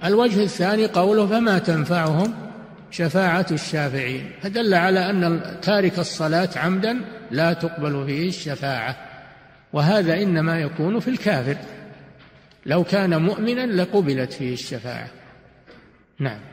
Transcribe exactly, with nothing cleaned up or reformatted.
الوجه الثاني قوله فما تنفعهم شفاعة الشافعين، فدل على أن تارك الصلاة عمدا لا تقبل فيه الشفاعة، وهذا إنما يكون في الكافر، لو كان مؤمنا لقبلت فيه الشفاعة. نعم.